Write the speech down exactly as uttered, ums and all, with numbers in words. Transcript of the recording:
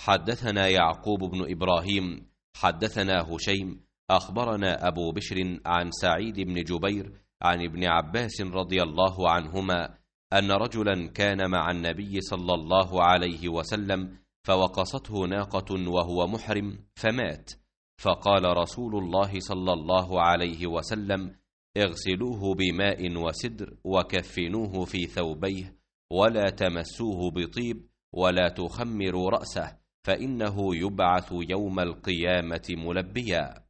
حدثنا يعقوب بن إبراهيم حدثنا هشيم أخبرنا أبو بشر عن سعيد بن جبير عن ابن عباس رضي الله عنهما أن رجلا كان مع النبي صلى الله عليه وسلم فوقصته ناقة وهو محرم فمات، فقال رسول الله صلى الله عليه وسلم: اغسلوه بماء وسدر وكفنوه في ثوبيه ولا تمسوه بطيب ولا تخمروا رأسه، فإنه يبعث يوم القيامة ملبيا.